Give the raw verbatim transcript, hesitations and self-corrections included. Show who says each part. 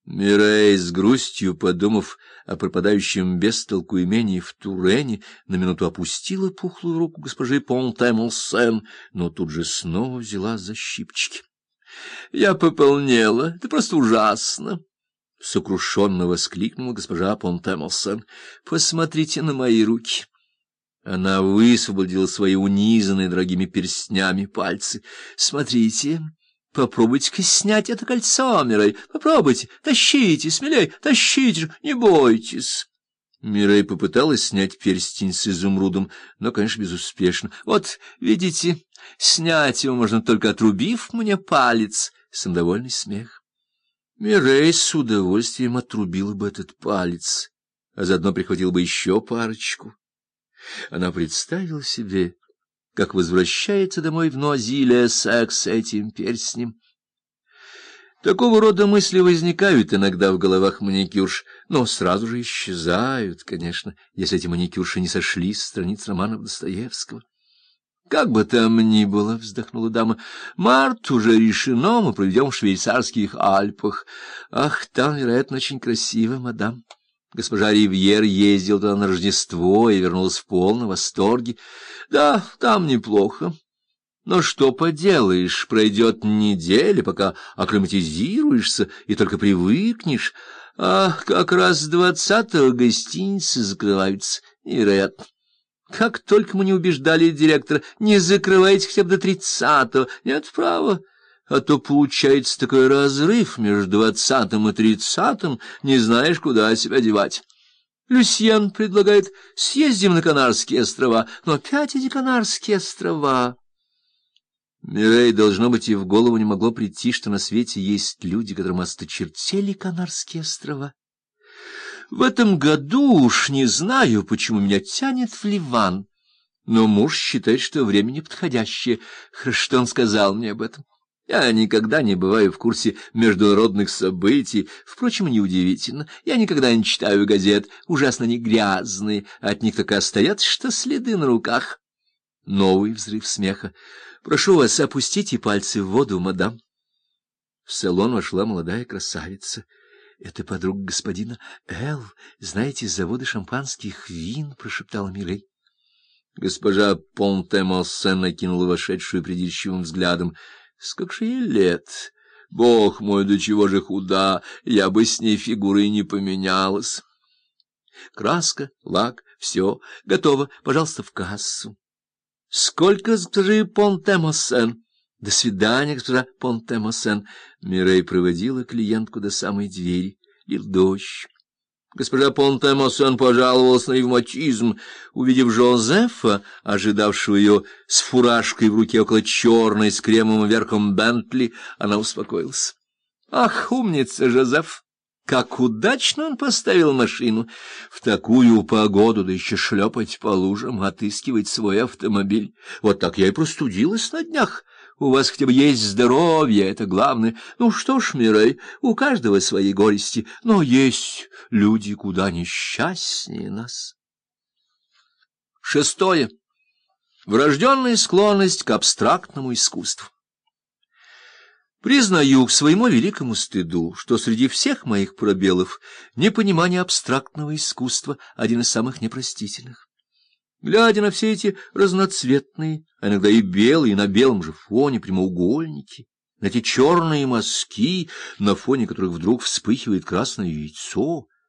Speaker 1: Мирей, с грустью подумав о пропадающем без толку имении в Турене, на минуту опустила пухлую руку госпожи Понтемолсен, но тут же снова взяла за щипчики. — Я пополнела, это просто ужасно! — сокрушенно воскликнула госпожа Понтемолсен. — Посмотрите на мои руки! Она высвободила свои унизанные дорогими перстнями пальцы. — Смотрите! Попробуйте-ка снять это кольцо, Мирей, попробуйте, тащите, смелей, тащите же, не бойтесь. Мирей попыталась снять перстень с изумрудом, но, конечно, безуспешно. Вот, видите, снять его можно только отрубив мне палец. Самодовольный смех. Мирей с удовольствием отрубила бы этот палец, а заодно прихватила бы еще парочку. Она представила себе, как возвращается домой в Нуазиль-Эссекс с этим перстнем. Такого рода мысли возникают иногда в головах маникюрш, но сразу же исчезают, конечно, если эти маникюрши не сошли с страниц романов Достоевского. — Как бы там ни было, — вздохнула дама, — март уже решено, мы проведем в швейцарских Альпах. Ах, там, вероятно, очень красиво, мадам. Госпожа Ривьер ездила туда на Рождество и вернулась в полном восторге. Да, там неплохо. Но что поделаешь, пройдет неделя, пока акклиматизируешься и только привыкнешь. А как раз с двадцатого гостиницы закрываются. Невероятно. Как только мы не убеждали директора, не закрывайте хотя бы до тридцатого. Нет права. А то получается такой разрыв между двадцатым и тридцатым, не знаешь, куда себя девать. Люсьен предлагает: съездим на Канарские острова, но опять эти Канарские острова. Мирей, должно быть, и в голову не могло прийти, что на свете есть люди, которым осточертели Канарские острова. В этом году уж не знаю, почему меня тянет в Ливан, но муж считает, что время неподходящее. Хорошо, что он сказал мне об этом. Я никогда не бываю в курсе международных событий. Впрочем, неудивительно. Я никогда не читаю газет, ужасно они грязные. От них только остается, что следы на руках. Новый взрыв смеха. Прошу вас, опустите пальцы в воду, мадам. В салон вошла молодая красавица. Это подруга господина Эл, знаете, с завода шампанских вин, прошептала Мирей. Госпожа Понтемолсен накинула вошедшую придирчивым взглядом. Сколько же ей лет? Бог мой, до чего же худа! Я бы с ней фигурой не поменялась. Краска, лак, все готово. Пожалуйста, в кассу. Сколько, госпожа Понтемолсен? До свидания, госпожа Понтемолсен. Мирей проводила клиентку до самой двери. Лил дождь. Госпожа Понтемолсен пожаловалась на ревматизм. Увидев Жозефа, ожидавшего ее с фуражкой в руке около черной с кремовым верхом Бентли, она успокоилась. — Ах, умница, Жозеф! Как удачно он поставил машину! В такую погоду, да еще шлепать по лужам, отыскивать свой автомобиль. Вот так я и простудилась на днях. У вас хотя бы есть здоровье, это главное. Ну что ж, Мирей, у каждого свои горести, но есть люди куда несчастнее нас. Шестое. Врожденная склонность к абстрактному искусству. Признаю к своему великому стыду, что среди всех моих пробелов непонимание абстрактного искусства один из самых непростительных. Глядя на все эти разноцветные, а иногда и белые, на белом же фоне прямоугольники, на эти черные мазки, на фоне которых вдруг вспыхивает красное яйцо,